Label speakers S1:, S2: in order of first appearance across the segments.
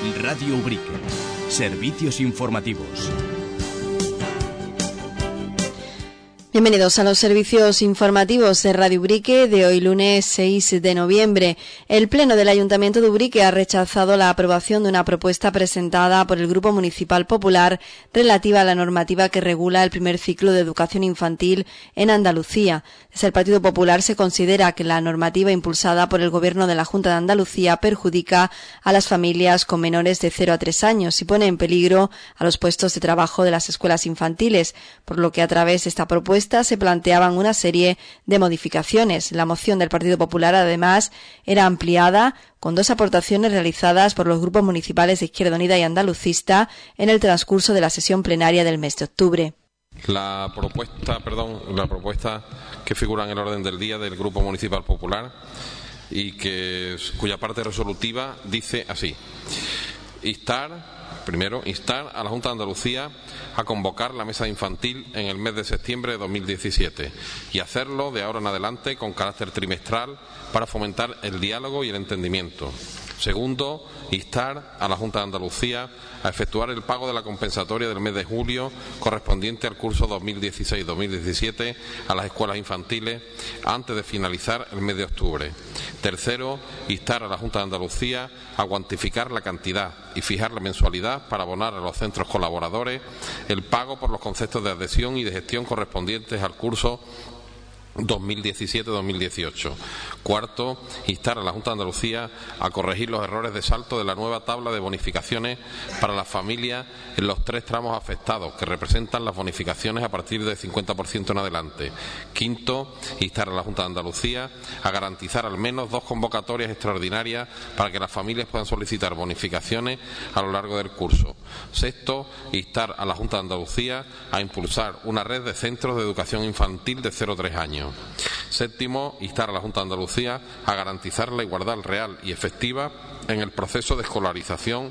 S1: Radio Ubrique. Servicios informativos.
S2: Bienvenidos a los servicios informativos de Radio Ubrique de hoy lunes 6 de noviembre. El Pleno del Ayuntamiento de Ubrique ha rechazado la aprobación de una propuesta presentada por el Grupo Municipal Popular relativa a la normativa que regula el primer ciclo de educación infantil en Andalucía. Desde el Partido Popular se considera que la normativa impulsada por el Gobierno de la Junta de Andalucía perjudica a las familias con menores de 0 a 3 años y pone en peligro a los puestos de trabajo de las escuelas infantiles, por lo que a través de esta propuesta se planteaban una serie de modificaciones. La moción del Partido Popular, además, era ampliada con 2 aportaciones realizadas por los grupos municipales de Izquierda Unida y Andalucista en el transcurso de la sesión plenaria del mes de octubre.
S3: La propuesta que figura en el orden del día del Grupo Municipal Popular y cuya parte resolutiva dice así: instar a la Junta de Andalucía a convocar la mesa infantil en el mes de septiembre de 2017 y hacerlo de ahora en adelante con carácter trimestral para fomentar el diálogo y el entendimiento. Segundo, instar a la Junta de Andalucía a efectuar el pago de la compensatoria del mes de julio correspondiente al curso 2016-2017 a las escuelas infantiles antes de finalizar el mes de octubre. Tercero, instar a la Junta de Andalucía a cuantificar la cantidad y fijar la mensualidad para abonar a los centros colaboradores el pago por los conceptos de adhesión y de gestión correspondientes al curso 2017-2018. Cuarto, instar a la Junta de Andalucía a corregir los errores de salto de la nueva tabla de bonificaciones para las familias en los 3 tramos afectados, que representan las bonificaciones a partir del 50% en adelante. Quinto, instar a la Junta de Andalucía a garantizar al menos 2 convocatorias extraordinarias para que las familias puedan solicitar bonificaciones a lo largo del curso. Sexto, instar a la Junta de Andalucía a impulsar una red de centros de educación infantil de 0 a 3 años. Séptimo, instar a la Junta de Andalucía a garantizar la igualdad real y efectiva en el proceso de escolarización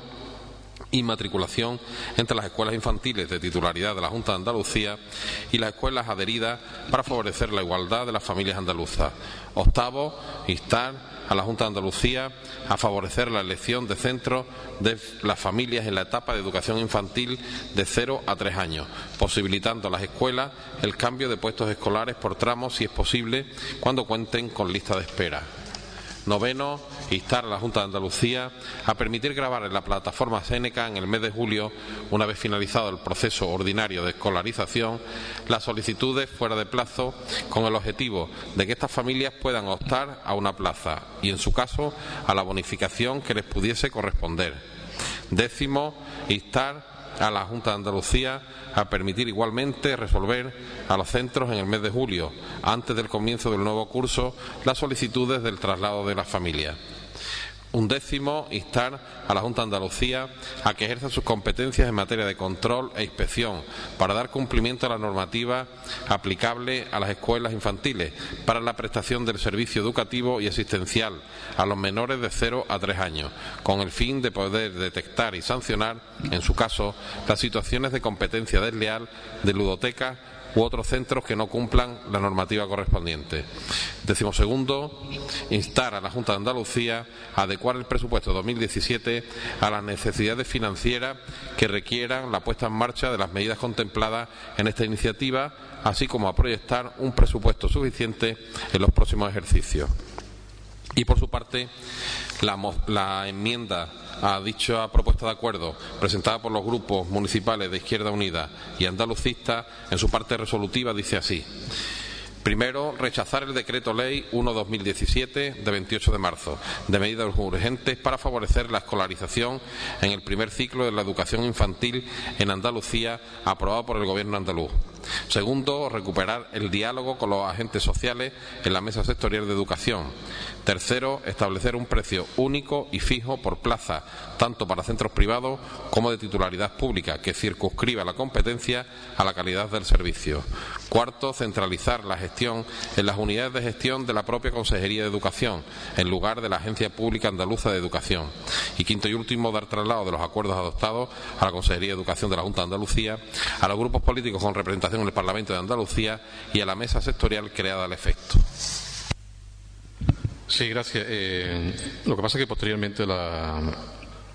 S3: y matriculación entre las escuelas infantiles de titularidad de la Junta de Andalucía y las escuelas adheridas para favorecer la igualdad de las familias andaluzas. Octavo, instar a la Junta de Andalucía a favorecer la elección de centros de las familias en la etapa de educación infantil de 0 a 3 años, posibilitando a las escuelas el cambio de puestos escolares por tramos, si es posible, cuando cuenten con lista de espera. Noveno, instar a la Junta de Andalucía a permitir grabar en la plataforma Seneca en el mes de julio, una vez finalizado el proceso ordinario de escolarización, las solicitudes fuera de plazo con el objetivo de que estas familias puedan optar a una plaza y, en su caso, a la bonificación que les pudiese corresponder. Décimo, instar a la Junta de Andalucía a permitir igualmente resolver a los centros en el mes de julio, antes del comienzo del nuevo curso, las solicitudes del traslado de las familias. Undécimo, instar a la Junta de Andalucía a que ejerza sus competencias en materia de control e inspección para dar cumplimiento a la normativa aplicable a las escuelas infantiles para la prestación del servicio educativo y asistencial a los menores de 0 a 3 años, con el fin de poder detectar y sancionar, en su caso, las situaciones de competencia desleal de ludotecas u otros centros que no cumplan la normativa correspondiente. Decimosegundo, instar a la Junta de Andalucía a adecuar el presupuesto 2017 a las necesidades financieras que requieran la puesta en marcha de las medidas contempladas en esta iniciativa, así como a proyectar un presupuesto suficiente en los próximos ejercicios. Y, por su parte, la enmienda a dicha propuesta de acuerdo presentada por los grupos municipales de Izquierda Unida y Andalucista, en su parte resolutiva dice así: primero, rechazar el Decreto Ley 1/2017 de 28 de marzo de medidas urgentes para favorecer la escolarización en el primer ciclo de la educación infantil en Andalucía, aprobado por el Gobierno andaluz. Segundo, recuperar el diálogo con los agentes sociales en la mesa sectorial de educación. Tercero, establecer un precio único y fijo por plaza, tanto para centros privados como de titularidad pública, que circunscriba la competencia a la calidad del servicio. Cuarto, centralizar la gestión en las unidades de gestión de la propia Consejería de Educación, en lugar de la Agencia Pública Andaluza de Educación. Y quinto y último, dar traslado de los acuerdos adoptados a la Consejería de Educación de la Junta de Andalucía, a los grupos políticos con representación en el Parlamento de Andalucía y a la mesa sectorial creada al efecto.
S4: Sí, gracias. Lo que pasa es que posteriormente la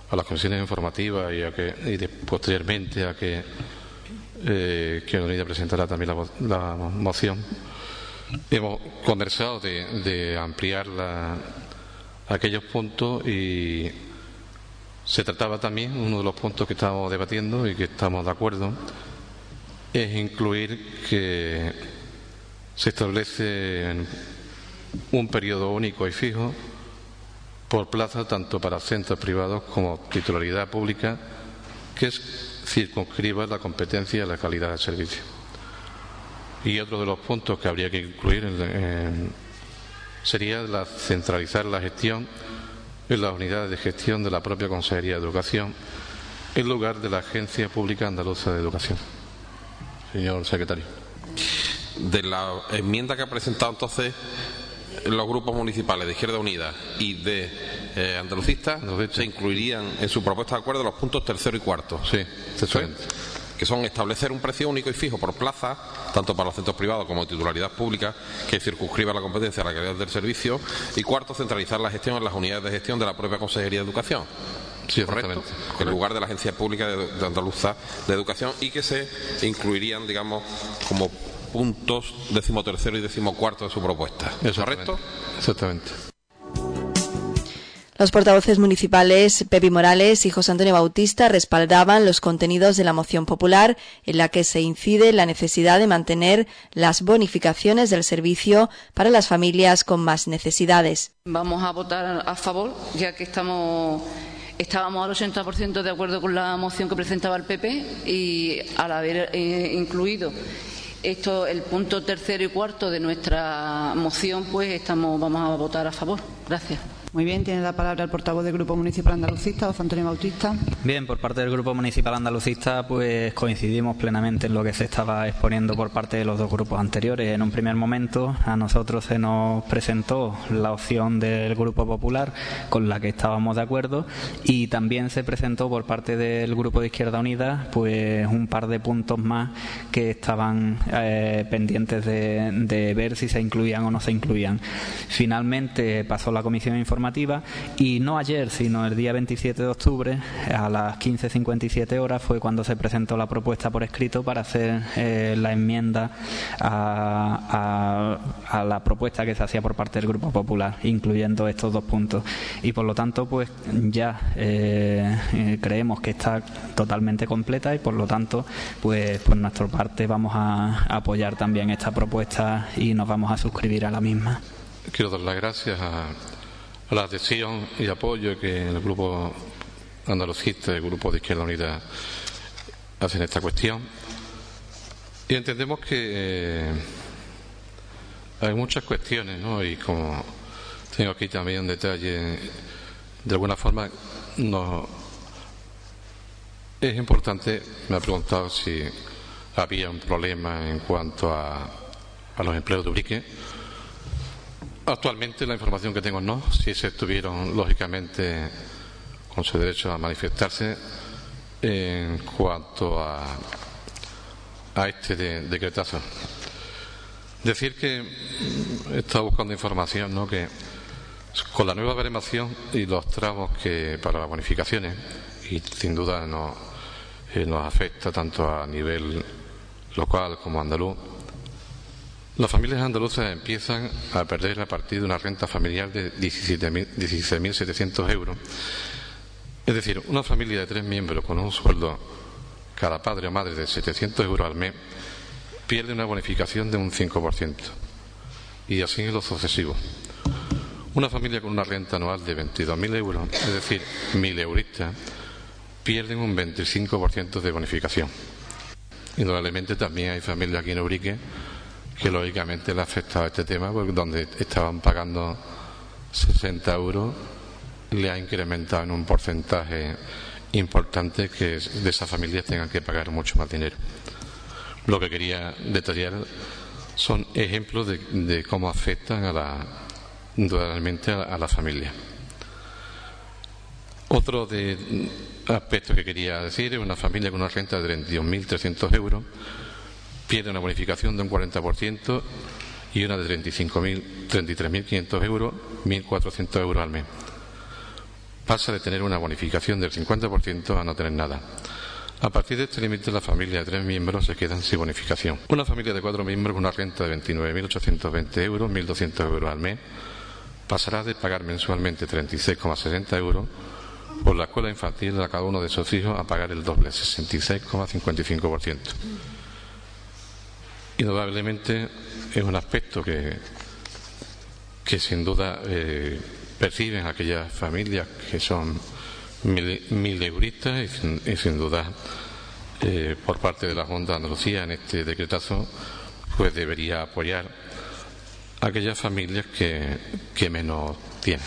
S4: a las comisiones informativas y posteriormente a que Izquierda Unida presentará también la moción, hemos conversado de ampliar aquellos puntos, y se trataba también, uno de los puntos que estamos debatiendo y que estamos de acuerdo, es incluir que se establece un periodo único y fijo por plaza tanto para centros privados como titularidad pública, que circunscriba la competencia y la calidad del servicio. Y otro de los puntos que habría que incluir sería centralizar la gestión en las unidades de gestión de la propia Consejería de Educación en lugar de la Agencia Pública Andaluza de Educación. Señor secretario.
S3: De la enmienda que ha presentado entonces los grupos municipales de Izquierda Unida y de andalucistas, se incluirían en su propuesta de acuerdo los puntos 3º y 4º.
S4: Sí, exactamente.
S3: Que son establecer un precio único y fijo por plaza, tanto para los centros privados como de titularidad pública, que circunscriba la competencia a la calidad del servicio, y 4º, centralizar la gestión en las unidades de gestión de la propia Consejería de Educación.
S4: Sí,
S3: ¿correcto? En lugar de la Agencia Pública de Andaluza de Educación, y que se incluirían, digamos, como puntos 13º y 14º de su propuesta. ¿Correcto?
S4: Exactamente.
S2: Los portavoces municipales Pepi Morales y José Antonio Bautista respaldaban los contenidos de la moción popular, en la que se incide en la necesidad de mantener las bonificaciones del servicio para las familias con más necesidades.
S5: Vamos a votar a favor, ya que estábamos al 80% de acuerdo con la moción que presentaba el PP, y al haber incluido el punto 3º y 4º de nuestra moción, pues vamos a votar a favor. Gracias.
S6: Muy bien, tiene la palabra el portavoz del Grupo Municipal Andalucista, José Antonio Bautista.
S7: Bien, por parte del Grupo Municipal Andalucista, pues coincidimos plenamente en lo que se estaba exponiendo por parte de los dos grupos anteriores. En un primer momento a nosotros se nos presentó la opción del Grupo Popular, con la que estábamos de acuerdo, y también se presentó por parte del Grupo de Izquierda Unida pues un par de puntos más que estaban pendientes de ver si se incluían o no se incluían. Finalmente pasó la comisión informativa, y no ayer, sino el día 27 de octubre, a las 15:57 horas, fue cuando se presentó la propuesta por escrito para hacer la enmienda a la propuesta que se hacía por parte del Grupo Popular, incluyendo estos dos puntos. Y por lo tanto, pues ya creemos que está totalmente completa, y por lo tanto, pues por nuestra parte vamos a apoyar también esta propuesta y nos vamos a suscribir a la misma.
S4: Quiero dar las gracias a la adhesión y apoyo que el Grupo Andalucista y el Grupo de Izquierda Unida hacen esta cuestión. Y entendemos que hay muchas cuestiones, ¿no? Y como tengo aquí también un detalle, de alguna forma es importante. Me ha preguntado si había un problema en cuanto a los empleos de Ubrique. Actualmente la información que tengo no, si se estuvieron lógicamente con su derecho a manifestarse en cuanto a este decretazo. Decir que he estado buscando información, ¿no?, que con la nueva baremación y los tramos que para las bonificaciones, y sin duda nos afecta tanto a nivel local como andaluz, las familias andaluzas empiezan a perder a partir de una renta familiar de 16.700 euros. Es decir, una familia de 3 miembros con un sueldo cada padre o madre de 700 euros al mes pierde una bonificación de un 5%. Y así en lo sucesivo. Una familia con una renta anual de 22.000 euros, es decir, 1.000 euristas, pierden un 25% de bonificación. Indudablemente también hay familias aquí en Ubrique que lógicamente le ha afectado este tema, porque donde estaban pagando 60 euros le ha incrementado en un porcentaje importante que de esas familias tengan que pagar mucho más dinero. Lo que quería detallar son ejemplos de cómo afectan indudablemente a la familia. Otro aspecto que quería decir es una familia con una renta de 32.300 euros pierde una bonificación de un 40% y una de 33.500 euros, 1.400 euros al mes. pasa de tener una bonificación del 50% a no tener nada. A partir de este límite, las familias de 3 miembros se quedan sin bonificación. Una familia de 4 miembros con una renta de 29.820 euros, 1.200 euros al mes, pasará de pagar mensualmente 36,60 euros por la escuela infantil a cada uno de sus hijos a pagar el doble, 66,55%. Indudablemente es un aspecto que sin duda perciben aquellas familias que son mileuristas y sin duda por parte de la Junta de Andalucía en este decretazo pues debería apoyar a aquellas familias que menos tienen.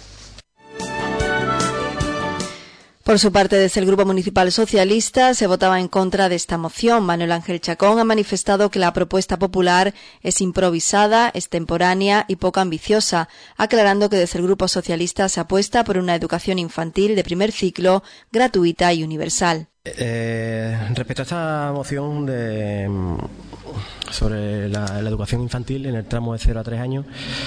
S2: Por su parte, desde el Grupo Municipal Socialista se votaba en contra de esta moción. Manuel Ángel Chacón ha manifestado que la propuesta popular es improvisada, extemporánea y poco ambiciosa, aclarando que desde el Grupo Socialista se apuesta por una educación infantil de primer ciclo, gratuita y universal.
S8: Respecto a esta moción sobre la educación infantil en el tramo de 0 a 3 años,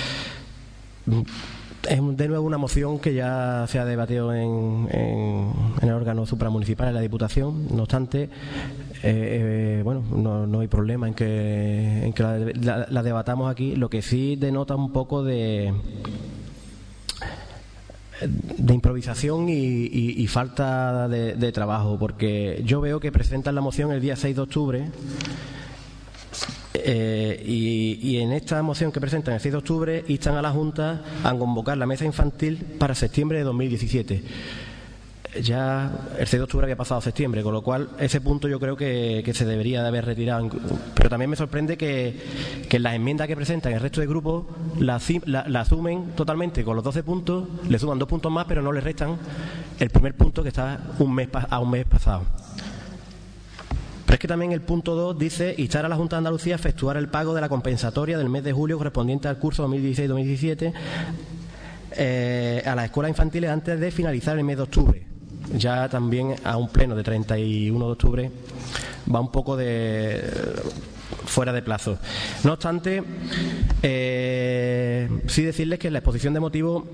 S8: es de nuevo una moción que ya se ha debatido en el órgano supramunicipal, en la Diputación. No obstante, no hay problema en que la debatamos aquí. Lo que sí denota un poco de improvisación y falta de trabajo, porque yo veo que presentan la moción el día 6 de octubre y en esta moción que presentan el 6 de octubre instan a la Junta a convocar la mesa infantil para septiembre de 2017. Ya el 6 de octubre había pasado septiembre, con lo cual ese punto yo creo que se debería de haber retirado. Pero también me sorprende que las enmiendas que presentan el resto de grupos la asumen totalmente con los 12 puntos, le suman 2 puntos más, pero no le restan el primer punto que está un mes pasado. Pero es que también el punto 2 dice instar a la Junta de Andalucía a efectuar el pago de la compensatoria del mes de julio correspondiente al curso 2016-2017 a las escuelas infantiles antes de finalizar el mes de octubre. Ya también a un pleno de 31 de octubre va un poco fuera de plazo. No obstante, sí decirles que en la exposición de motivos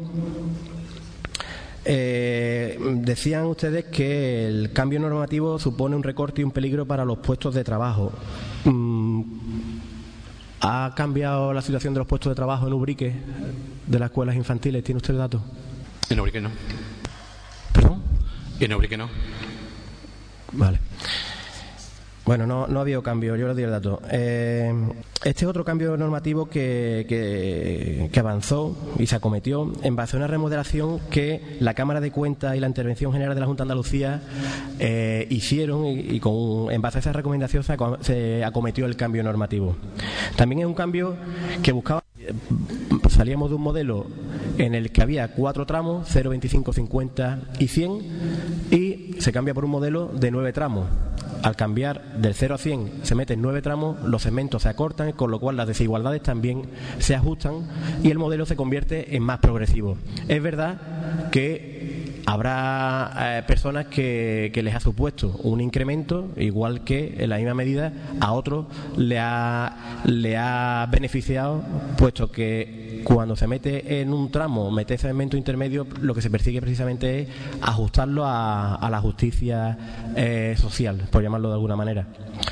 S8: decían ustedes que el cambio normativo supone un recorte y un peligro para los puestos de trabajo. ¿Ha cambiado la situación de los puestos de trabajo en Ubrique de las escuelas infantiles? ¿Tiene usted datos?
S4: En Ubrique no.
S8: ¿Perdón?
S4: En Ubrique no.
S8: Vale. Bueno, no ha habido cambio, yo les doy el dato. Este es otro cambio normativo que avanzó y se acometió en base a una remodelación que la Cámara de Cuentas y la Intervención General de la Junta de Andalucía hicieron y en base a esa recomendación se acometió el cambio normativo. También es un cambio que buscaba... Salíamos de un modelo en el que había 4 tramos, 0, 25, 50 y 100, y se cambia por un modelo de 9 tramos. Al cambiar del 0 a 100 se meten 9 tramos, los segmentos se acortan, con lo cual las desigualdades también se ajustan y el modelo se convierte en más progresivo. Es verdad que habrá personas que les ha supuesto un incremento, igual que en la misma medida a otros le ha beneficiado, puesto que cuando se mete en un tramo, mete ese segmento intermedio, lo que se persigue precisamente es ajustarlo a la justicia social, por llamarlo de alguna manera.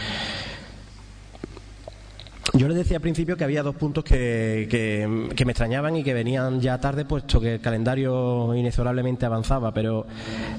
S8: Yo les decía al principio que había 2 puntos que me extrañaban y que venían ya tarde, puesto que el calendario inexorablemente avanzaba, pero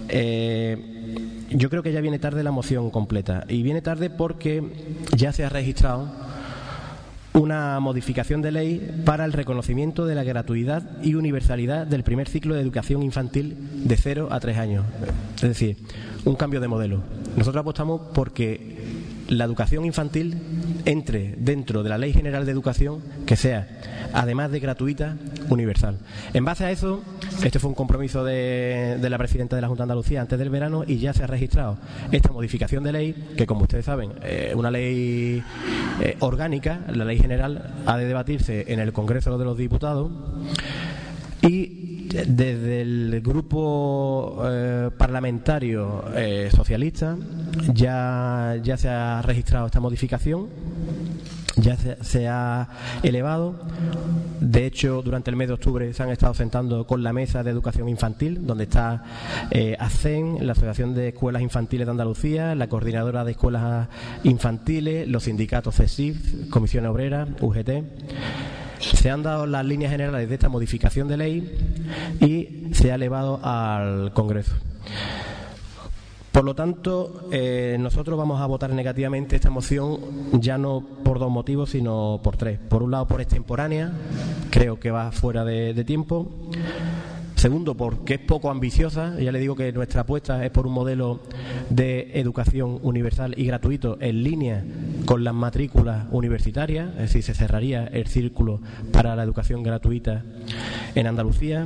S8: yo creo que ya viene tarde la moción completa. Y viene tarde porque ya se ha registrado una modificación de ley para el reconocimiento de la gratuidad y universalidad del primer ciclo de educación infantil de 0 a 3 años. Es decir, un cambio de modelo. Nosotros apostamos porque la educación infantil entre dentro de la Ley General de Educación, que sea, además de gratuita, universal. En base a eso, este fue un compromiso de la presidenta de la Junta de Andalucía antes del verano y ya se ha registrado esta modificación de ley, que como ustedes saben, una ley orgánica, la Ley General ha de debatirse en el Congreso de los Diputados y desde el grupo parlamentario socialista ya se ha registrado esta modificación ya se ha elevado. De hecho, durante el mes de octubre se han estado sentando con la mesa de educación infantil, donde está ASCEN, la Asociación de Escuelas Infantiles de Andalucía, la Coordinadora de Escuelas Infantiles, los sindicatos CESIF, Comisión Obrera, UGT. Se han dado las líneas generales de esta modificación de ley y se ha elevado al Congreso. Por lo tanto, nosotros vamos a votar negativamente esta moción, ya no por dos motivos, sino por tres. Por un lado, por extemporánea, creo que va fuera de tiempo. Segundo, porque es poco ambiciosa. Ya le digo que nuestra apuesta es por un modelo de educación universal y gratuito en línea con las matrículas universitarias, es decir, se cerraría el círculo para la educación gratuita en Andalucía.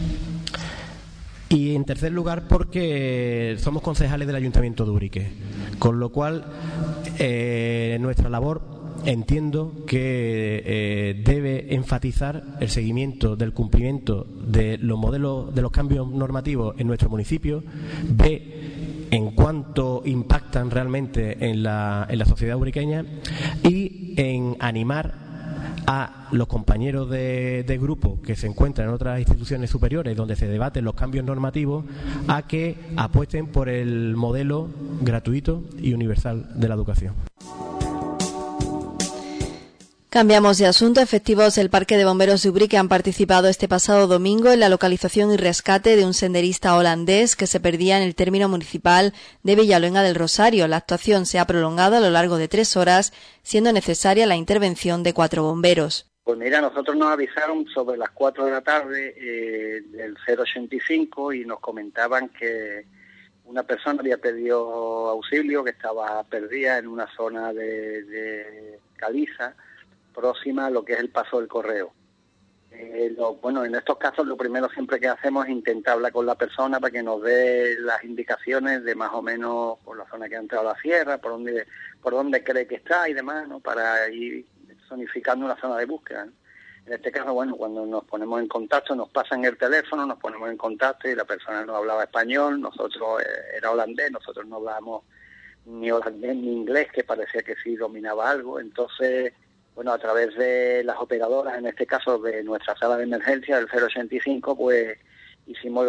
S8: Y en tercer lugar, porque somos concejales del Ayuntamiento de Ubrique, con lo cual nuestra labor, entiendo que debe enfatizar el seguimiento del cumplimiento de los modelos, de los cambios normativos en nuestro municipio, en cuánto impactan realmente en la sociedad ubriqueña y en animar a los compañeros de grupo que se encuentran en otras instituciones superiores donde se debaten los cambios normativos a que apuesten por el modelo gratuito y universal de la educación.
S2: Cambiamos de asunto. Efectivos del Parque de Bomberos de Ubrique han participado este pasado domingo en la localización y rescate de un senderista holandés que se perdía en el término municipal de Villaluenga del Rosario. La actuación se ha prolongado a lo largo de 3 horas, siendo necesaria la intervención de 4 bomberos.
S9: Pues mira, nosotros nos avisaron sobre las 4 de la tarde del 085 y nos comentaban que una persona había pedido auxilio, que estaba perdida en una zona de caliza, próxima a lo que es el paso del correo. En estos casos lo primero siempre que hacemos es intentar hablar con la persona para que nos dé las indicaciones de más o menos por la zona que ha entrado a la sierra, por dónde cree que está y demás, ¿no? Para ir zonificando una zona de búsqueda, ¿no? En este caso, cuando nos ponemos en contacto, nos pasan el teléfono, nos ponemos en contacto y la persona no hablaba español, nosotros era holandés, nosotros no hablábamos ni holandés ni inglés, que parecía que sí dominaba algo. Entonces, a través de las operadoras, en este caso de nuestra sala de emergencia del 085, pues hicimos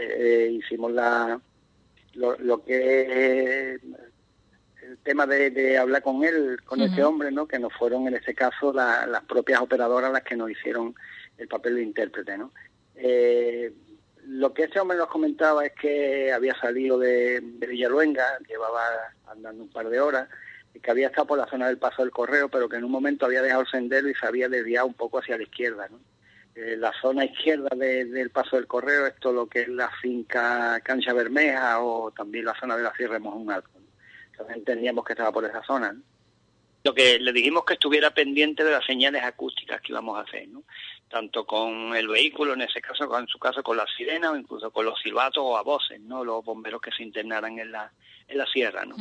S9: lo que es el tema de hablar con él, con este hombre, ¿no? Que nos fueron en este caso las propias operadoras las que nos hicieron el papel de intérprete, ¿no? Lo que este hombre nos comentaba es que había salido de Villaluenga, llevaba andando un par de horas, y que había estado por la zona del paso del correo, pero que en un momento había dejado el sendero y se había desviado un poco hacia la izquierda, ¿no? La zona izquierda del paso del correo, esto lo que es la finca Cancha Bermeja o también la zona de la Sierra de Mojón Alto, ¿no? Entonces entendíamos que estaba por esa zona, ¿no? Lo que le dijimos que estuviera pendiente de las señales acústicas que íbamos a hacer, ¿no? Tanto con el vehículo, en ese caso, en su caso con la sirena o incluso con los silbatos o a voces, ¿no? Los bomberos que se internaran en la sierra, ¿no?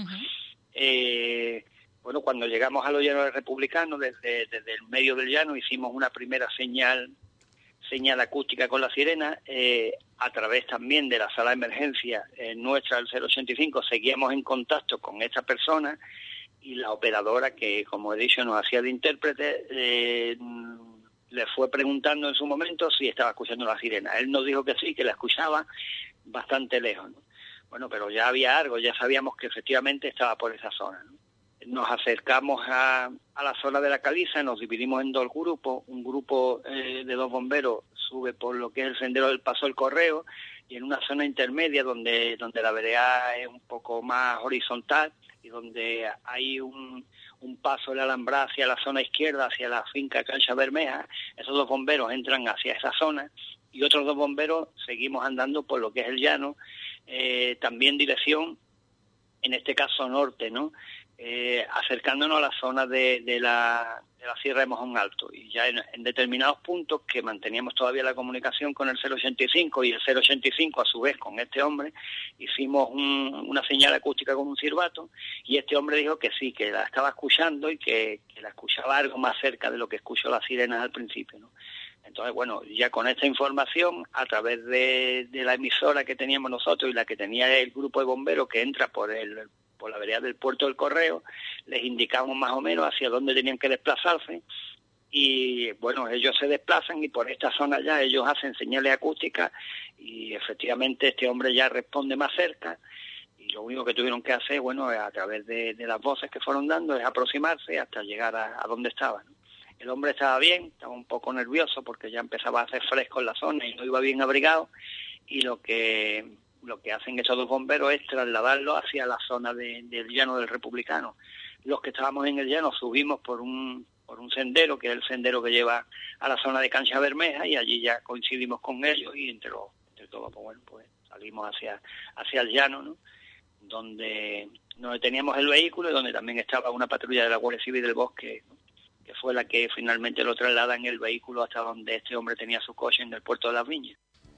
S9: Cuando llegamos a los llanos republicanos, desde el medio del llano, hicimos una primera señal acústica con la sirena, a través también de la sala de emergencia nuestra del 085, seguíamos en contacto con esta persona y la operadora que, como he dicho, nos hacía de intérprete, le fue preguntando en su momento si estaba escuchando la sirena. Él nos dijo que sí, que la escuchaba bastante lejos, ¿no? Pero ya había algo, ya sabíamos que efectivamente estaba por esa zona, ¿no? Nos acercamos a la zona de la caliza, nos dividimos en 2 grupos. Un grupo de 2 bomberos sube por lo que es el sendero del paso del correo y en una zona intermedia donde la vereda es un poco más horizontal y donde hay un paso de alambrada hacia la zona izquierda, hacia la finca Cancha Bermeja. Esos 2 bomberos entran hacia esa zona y otros 2 bomberos seguimos andando por lo que es el llano, también dirección, en este caso norte, ¿no? Acercándonos a la zona de la Sierra de Mojón Alto, y ya en determinados puntos que manteníamos todavía la comunicación con el 085 y el 085 a su vez con este hombre, hicimos una señal acústica con un silbato y este hombre dijo que sí, que la estaba escuchando y que la escuchaba algo más cerca de lo que escuchó las sirenas al principio, ¿no? Entonces, ya con esta información, a través de la emisora que teníamos nosotros y la que tenía el grupo de bomberos que entra por por la vereda del Puerto del Correo, les indicamos más o menos hacia dónde tenían que desplazarse, y bueno, ellos se desplazan y por esta zona ya ellos hacen señales acústicas y efectivamente este hombre ya responde más cerca, y lo único que tuvieron que hacer, bueno, a través de las voces que fueron dando, es aproximarse hasta llegar a donde estaban. El hombre estaba bien, estaba un poco nervioso porque ya empezaba a hacer fresco en la zona y no iba bien abrigado, y lo que hacen estos dos bomberos es trasladarlo hacia la zona del llano del Republicano. Los que estábamos en el llano subimos por un sendero, que es el sendero que lleva a la zona de Cancha Bermeja, y allí ya coincidimos con ellos, y entre todos, pues salimos hacia el llano, ¿no? Donde teníamos el vehículo y donde también estaba una patrulla de la Guardia Civil del Bosque, ¿no?, que fue la que finalmente lo traslada en el vehículo hasta donde este hombre tenía su coche, en el puerto de Las Viñas.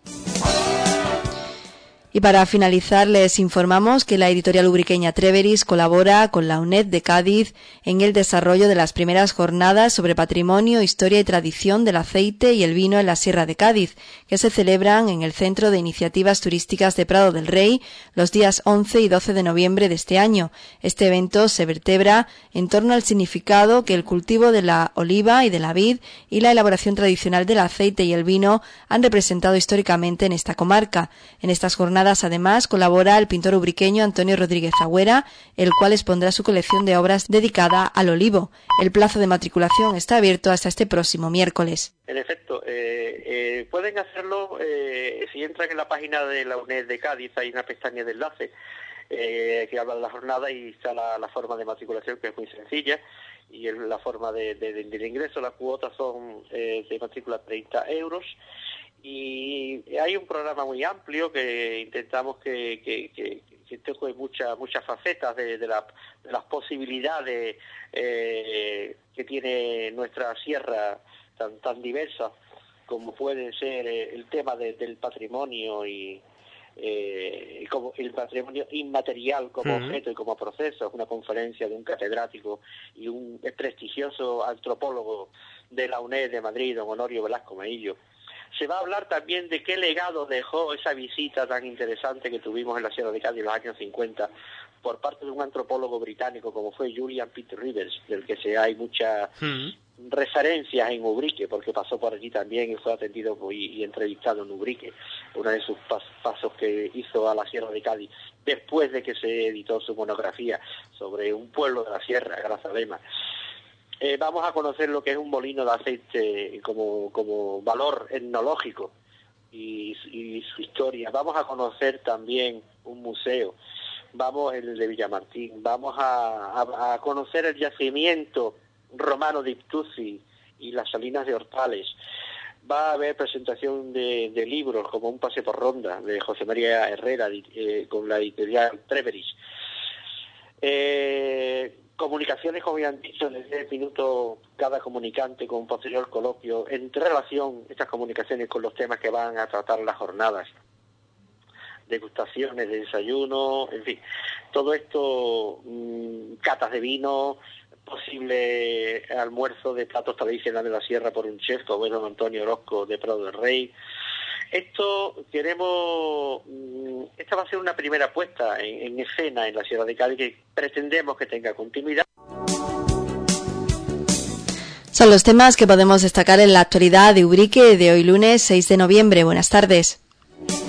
S2: Y para finalizar, les informamos que la editorial ubriqueña Treveris colabora con la UNED de Cádiz en el desarrollo de las primeras jornadas sobre patrimonio, historia y tradición del aceite y el vino en la Sierra de Cádiz, que se celebran en el Centro de Iniciativas Turísticas de Prado del Rey los días 11 y 12 de noviembre de este año. Este evento se vertebra en torno al significado que el cultivo de la oliva y de la vid y la elaboración tradicional del aceite y el vino han representado históricamente en esta comarca. En estas jornadas, además, colabora el pintor ubriqueño Antonio Rodríguez Agüera, el cual expondrá su colección de obras dedicada al olivo. El plazo de matriculación está abierto hasta este próximo miércoles.
S10: En efecto, pueden hacerlo si entran en la página de la UNED de Cádiz, hay una pestaña de enlace que habla de la jornada y está la forma de matriculación, que es muy sencilla, y la forma del ingreso. Las cuotas son de matrícula 30 euros. Y hay un programa muy amplio que intentamos que toque muchas facetas de las posibilidades que tiene nuestra sierra tan diversas, como puede ser el tema del patrimonio y como el patrimonio inmaterial como objeto y como proceso. Es una conferencia de un catedrático y un prestigioso antropólogo de la UNED de Madrid, don Honorio Velasco Maillo. Se va a hablar también de qué legado dejó esa visita tan interesante que tuvimos en la Sierra de Cádiz en los años 50 por parte de un antropólogo británico como fue Julian Peter Rivers, del que hay muchas referencias en Ubrique, porque pasó por allí también y fue atendido y entrevistado en Ubrique, uno de sus pasos que hizo a la Sierra de Cádiz después de que se editó su monografía sobre un pueblo de la Sierra, Grazalema. Vamos a conocer lo que es un molino de aceite como valor etnológico y su historia. Vamos a conocer también un museo. Vamos el de Villamartín. Vamos a conocer el yacimiento romano de Iptuzzi y las salinas de Hortales. Va a haber presentación de libros como Un pase por ronda de José María Herrera con la editorial Treveris. Comunicaciones, como ya han dicho, desde el minuto cada comunicante con un posterior coloquio en relación estas comunicaciones con los temas que van a tratar las jornadas. Degustaciones de desayuno, en fin, todo esto, catas de vino, posible almuerzo de platos tradicionales de la sierra por un chef como don Antonio Orozco de Prado del Rey. Esta va a ser una primera puesta en escena en la Sierra de Cádiz que pretendemos que tenga continuidad.
S2: Son los temas que podemos destacar en la actualidad de Ubrique de hoy lunes 6 de noviembre. Buenas tardes.